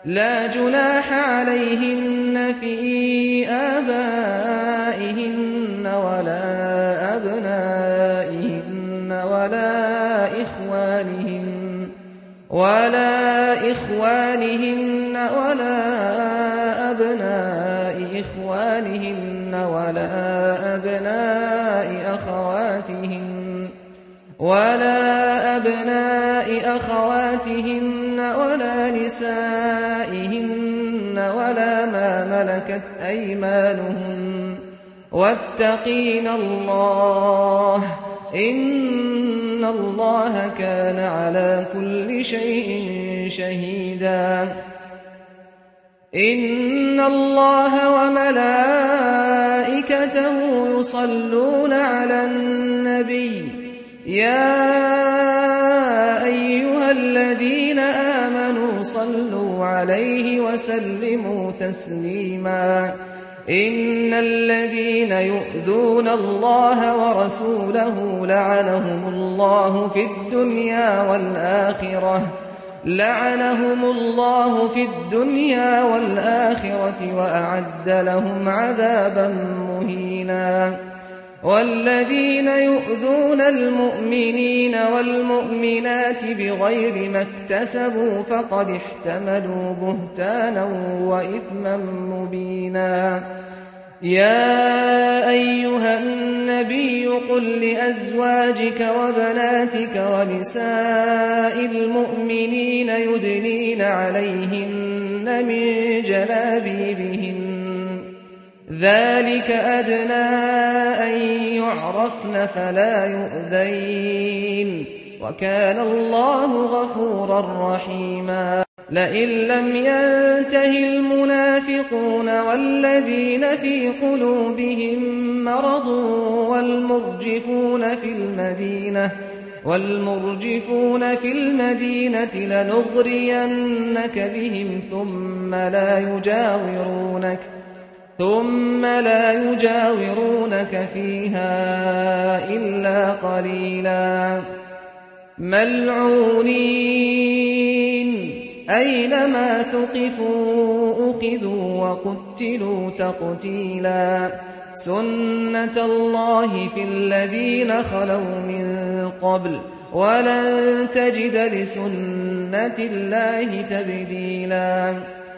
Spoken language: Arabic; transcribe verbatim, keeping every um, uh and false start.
لا جناح عليهن في آبائهن ولا أبنائهن ولا إخوانهن ولا إخوانهن ولا أبناء إخوانهن ولا أبناء أخواتهن ولا أبناء أخواتهن ولا نسائهن ولا ما ملكت أيمانهن واتقين الله إن الله كان على كل شيء شهيدا إن الله وملائكته يصلون على النبي يا أيها الذين آمنوا صلوا عليه وسلموا تسليما إن الذين يؤذون الله ورسوله لعنهم الله في الدنيا والآخرة لعنهم الله في الدنيا والآخرة وأعد لهم عذابا مهينا والذين يؤذون المؤمنين والمؤمنات بغير ما اكتسبوا فقد احتملوا بهتانا وإثما مبينا يا أيها النبي قل لأزواجك وبناتك ونساء المؤمنين يدنين عليهن من جلابيبهن ذلك أدنى أن يعرفن فلا يؤذين وكان الله غفورا رحيما لئن لم ينته المنافقون والذين في قلوبهم مرض والمرجفون في المدينة والمرجفون في المدينة لنغرينك بهم ثم لا يجاورونك ثم لا يجاورونك فيها إلا قليلا ملعونين أينما ثقفوا أخذوا وقتلوا تقتيلا سنة الله في الذين خلوا من قبل ولن تجد لسنة الله تبديلا